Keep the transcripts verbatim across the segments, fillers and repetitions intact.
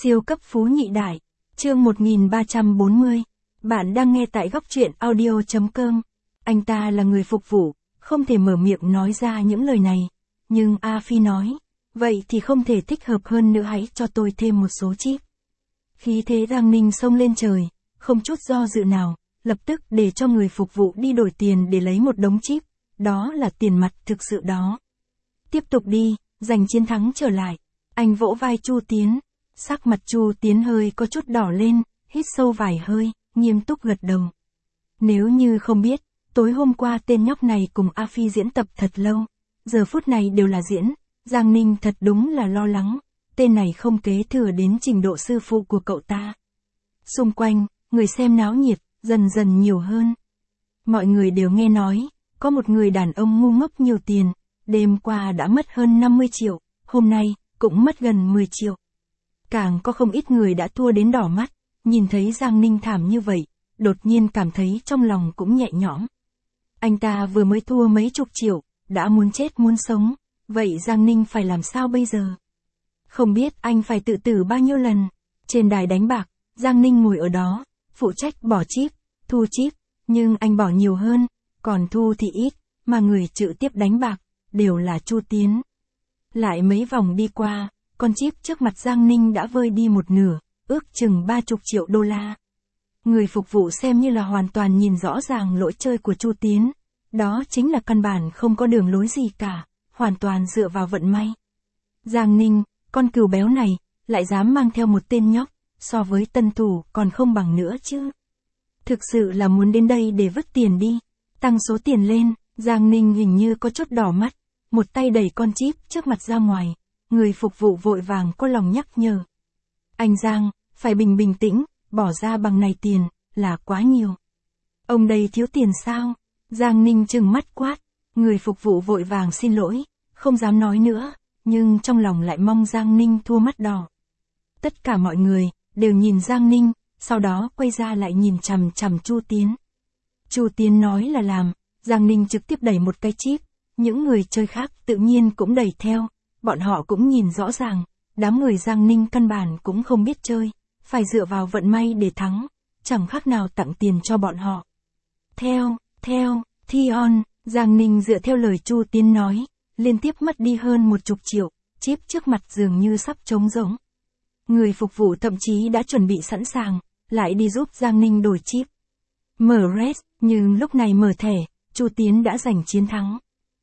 Siêu cấp phú nhị đại. Chương một nghìn ba trăm bốn mươi. Bạn đang nghe tại góc truyện audio chấm com. Anh ta là người phục vụ, không thể mở miệng nói ra những lời này. Nhưng A Phi nói, vậy thì không thể thích hợp hơn nữa, hãy cho tôi thêm một số chip. Khí thế Giang Ninh xông lên trời, không chút do dự nào, lập tức để cho người phục vụ đi đổi tiền để lấy một đống chip. Đó là tiền mặt thực sự đó. Tiếp tục đi, giành chiến thắng trở lại. Anh vỗ vai Chu Tiến. Sắc mặt Chu Tiến hơi có chút đỏ lên, hít sâu vài hơi, nghiêm túc gật đầu. Nếu như không biết, tối hôm qua tên nhóc này cùng A Phi diễn tập thật lâu. Giờ phút này đều là diễn, Giang Ninh thật đúng là lo lắng. Tên này không kế thừa đến trình độ sư phụ của cậu ta. Xung quanh, người xem náo nhiệt, dần dần nhiều hơn. Mọi người đều nghe nói, có một người đàn ông ngu ngốc nhiều tiền, đêm qua đã mất hơn năm mươi triệu, hôm nay, cũng mất gần mười triệu. Càng có không ít người đã thua đến đỏ mắt, nhìn thấy Giang Ninh thảm như vậy, đột nhiên cảm thấy trong lòng cũng nhẹ nhõm. Anh ta vừa mới thua mấy chục triệu, đã muốn chết muốn sống, vậy Giang Ninh phải làm sao bây giờ? Không biết anh phải tự tử bao nhiêu lần. Trên đài đánh bạc, Giang Ninh ngồi ở đó, phụ trách bỏ chip, thu chip, nhưng anh bỏ nhiều hơn, còn thu thì ít, mà người trực tiếp đánh bạc, đều là Chu Tiến. Lại mấy vòng đi qua, con chip trước mặt Giang Ninh đã vơi đi một nửa, ước chừng ba mươi triệu đô la. Người phục vụ xem như là hoàn toàn nhìn rõ ràng lỗi chơi của Chu Tiến. Đó chính là căn bản không có đường lối gì cả, hoàn toàn dựa vào vận may. Giang Ninh, con cừu béo này, lại dám mang theo một tên nhóc, so với tân thủ còn không bằng nữa chứ. Thực sự là muốn đến đây để vứt tiền đi, tăng số tiền lên. Giang Ninh hình như có chút đỏ mắt, một tay đẩy con chip trước mặt ra ngoài. Người phục vụ vội vàng có lòng nhắc nhở. Anh Giang, phải bình bình tĩnh, bỏ ra bằng này tiền, là quá nhiều. Ông đây thiếu tiền sao? Giang Ninh trừng mắt quát. Người phục vụ vội vàng xin lỗi, không dám nói nữa, nhưng trong lòng lại mong Giang Ninh thua mắt đỏ. Tất cả mọi người, đều nhìn Giang Ninh, sau đó quay ra lại nhìn chằm chằm Chu Tiến. Chu Tiến nói là làm, Giang Ninh trực tiếp đẩy một cái chip, những người chơi khác tự nhiên cũng đẩy theo. Bọn họ cũng nhìn rõ ràng, đám người Giang Ninh căn bản cũng không biết chơi, phải dựa vào vận may để thắng, chẳng khác nào tặng tiền cho bọn họ. Theo, theo, thi on, Giang Ninh dựa theo lời Chu Tiến nói, liên tiếp mất đi hơn một chục triệu, chip trước mặt dường như sắp trống rỗng. Người phục vụ thậm chí đã chuẩn bị sẵn sàng, lại đi giúp Giang Ninh đổi chip. Mở res, nhưng lúc này mở thẻ, Chu Tiến đã giành chiến thắng.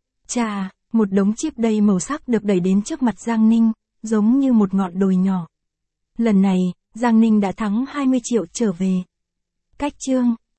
Chà! Một đống chip đầy màu sắc được đẩy đến trước mặt Giang Ninh, giống như một ngọn đồi nhỏ. Lần này, Giang Ninh đã thắng hai mươi triệu trở về. Cách chương,